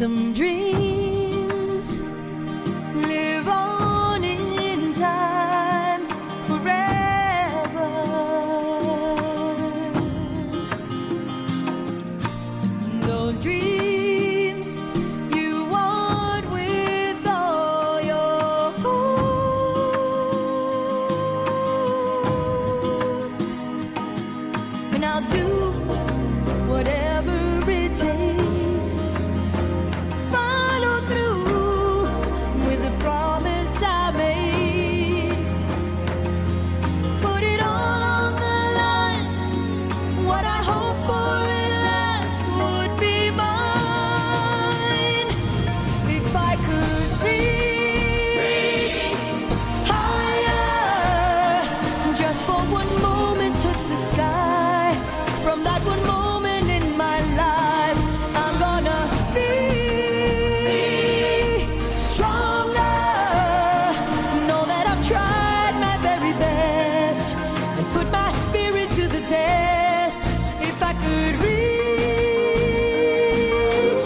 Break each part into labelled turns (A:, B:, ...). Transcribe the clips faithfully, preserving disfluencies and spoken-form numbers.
A: Some dreams live on in time forever. Those dreams you want with all your heart, and I'll do whatever it takes. Follow through with the promise I made. Put it all on the line. What I hope for at last would be mine. If I could reach higher, just for one moment touch the sky. From that one moment in my life, I'm gonna be stronger. Know that I've tried my very best and put my spirit to the test. If I could reach,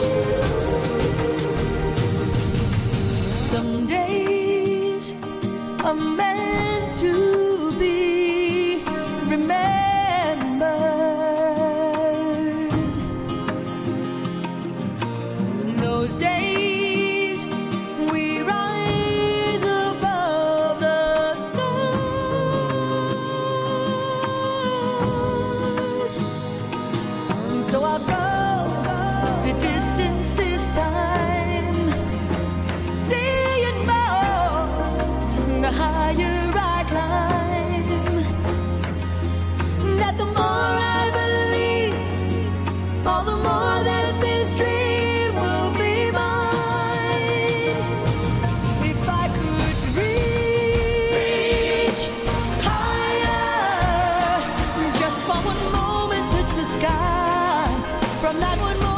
A: some days are meant to be remembered. Those days we rise above the stars. So I'll go the distance this time, seeing more the higher I climb. That the more I believe, all the more that this dream will be mine. If I could reach higher, just for one moment touch the sky. From that one moment